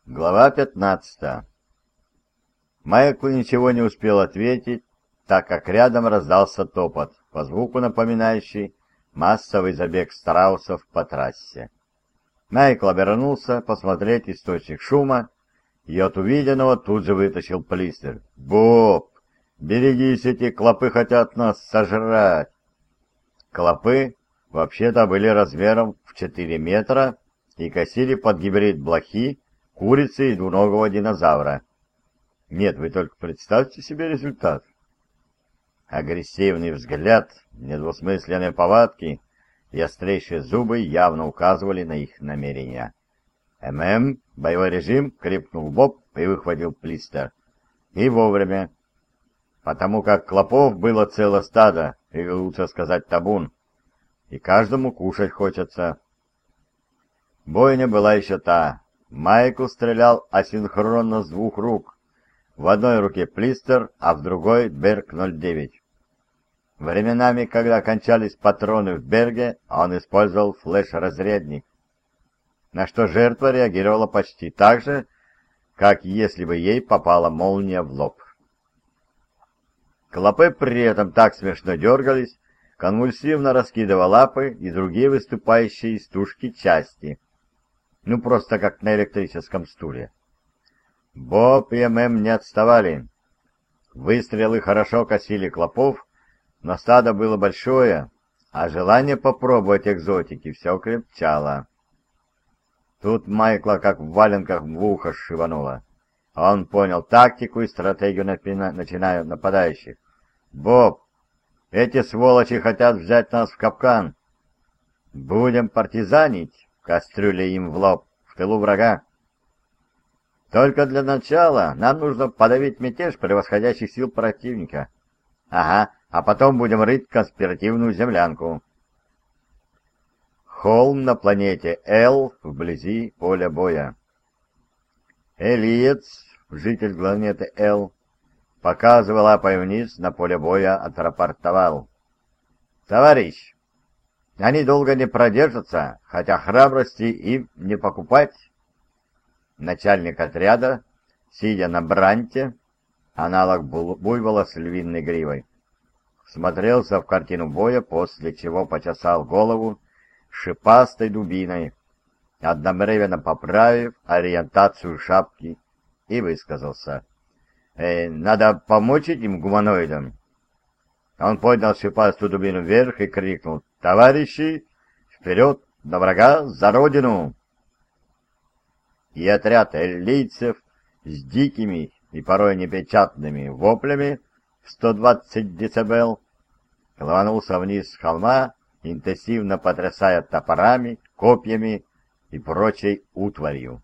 Глава 15. Майкл ничего не успел ответить, так как рядом раздался топот, по звуку напоминающий массовый забег страусов по трассе. Майкл обернулся посмотреть источник шума, и от увиденного тут же вытащил плистер. «Боб, берегись, эти клопы хотят нас сожрать!» Клопы вообще-то были размером в 4 метра и косили под гибрид блохи, курицы и двуногого динозавра. Нет, вы только представьте себе результат. Агрессивный взгляд, недвусмысленные повадки и острейшие зубы явно указывали на их намерения. Боевой режим!» — крикнул Боб и выхватил плистер. И вовремя, потому как клопов было целое стадо, или лучше сказать табун, и каждому кушать хочется. Бойня была еще та. Майкл стрелял асинхронно с двух рук. В одной руке плистер, а в другой Берг-09. Временами, когда кончались патроны в Берге, он использовал флеш-разрядник, на что жертва реагировала почти так же, как если бы ей попала молния в лоб. Клопы при этом так смешно дергались, конвульсивно раскидывая лапы и другие выступающие из тушки части. Ну, просто как на электрическом стуле. Боб и не отставали. Выстрелы хорошо косили клопов, но стадо было большое, а желание попробовать экзотики все крепчало. Тут Майкла как в валенках в ухо шибануло. Он понял тактику и стратегию начиная нападающих. «Боб, эти сволочи хотят взять нас в капкан. Будем партизанить. Кастрюля им в лоб, в тылу врага. Только для начала нам нужно подавить мятеж превосходящих сил противника. Ага, а потом будем рыть конспиративную землянку». Холм на планете Л вблизи поля боя. Элиец, житель планеты Л, показывая лапой вниз на поле боя, отрапортовал: «Товарищ, они долго не продержатся, хотя храбрости им не покупать». Начальник отряда, сидя на бранте, аналог буйвола с львиной гривой, смотрелся в картину боя, после чего почесал голову шипастой дубиной, одновременно поправив ориентацию шапки, и высказался: «Надо помочь этим гуманоидам». Он поднял шипастую дубину вверх и крикнул: «Товарищи, вперед на врага, за родину!» И отряд эллийцев с дикими и порой непечатными воплями в 120 децибел рванулся вниз с холма, интенсивно потрясая топорами, копьями и прочей утварью.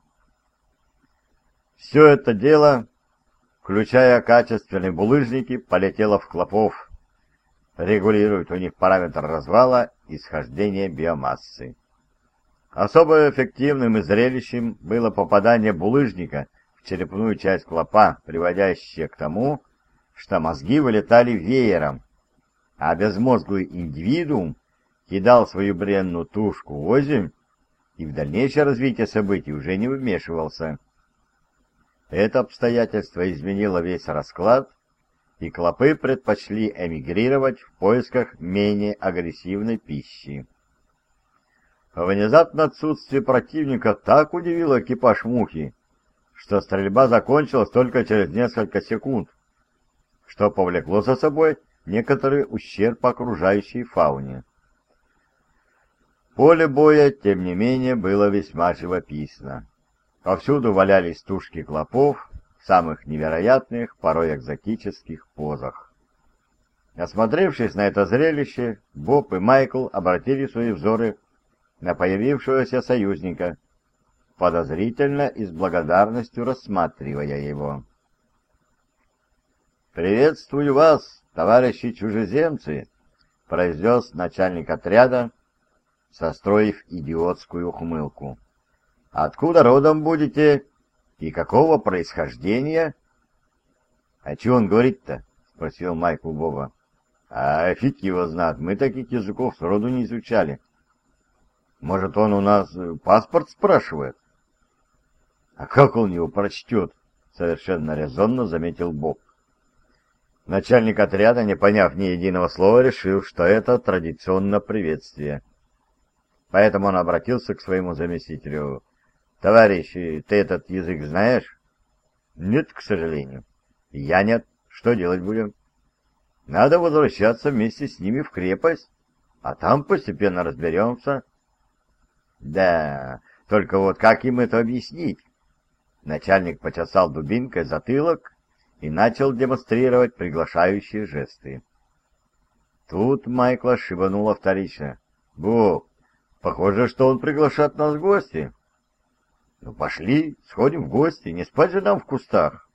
Все это дело, включая качественные булыжники, полетело в клопов. Регулирует у них параметр развала и схождения биомассы. Особо эффективным и зрелищем было попадание булыжника в черепную часть клопа, приводящее к тому, что мозги вылетали веером, а безмозглый индивидуум кидал свою бренную тушку озимь и в дальнейшее развитие событий уже не вмешивался. Это обстоятельство изменило весь расклад, и клопы предпочли эмигрировать в поисках менее агрессивной пищи. Внезапно отсутствие противника так удивило экипаж «Мухи», что стрельба закончилась только через несколько секунд, что повлекло за собой некоторый ущерб окружающей фауне. Поле боя, тем не менее, было весьма живописно. Повсюду валялись тушки клопов в самых невероятных, порой экзотических позах. Осмотревшись на это зрелище, Боб и Майкл обратили свои взоры на появившегося союзника, подозрительно и с благодарностью рассматривая его. «Приветствую вас, товарищи чужеземцы», — произнес начальник отряда, состроив идиотскую ухмылку. «Откуда родом будете и какого происхождения?» «А чего он говорит-то?» — спросил Майкл Боба. «А фиг его знает, мы таких языков сроду не изучали». «Может, он у нас паспорт спрашивает?» А как он его прочтет? Совершенно резонно заметил Боб. Начальник отряда, не поняв ни единого слова, решил, что это традиционное приветствие. Поэтому он обратился к своему заместителю. «Товарищ, ты этот язык знаешь?» «Нет, к сожалению». «Я нет. Что делать будем?» «Надо возвращаться вместе с ними в крепость, а там постепенно разберемся». «Да, только вот как им это объяснить?» Начальник почесал дубинкой затылок и начал демонстрировать приглашающие жесты. Тут Майкла шибануло вторично. «Боб, похоже, что он приглашает нас в гости». «Ну пошли, сходим в гости, не спать же нам в кустах».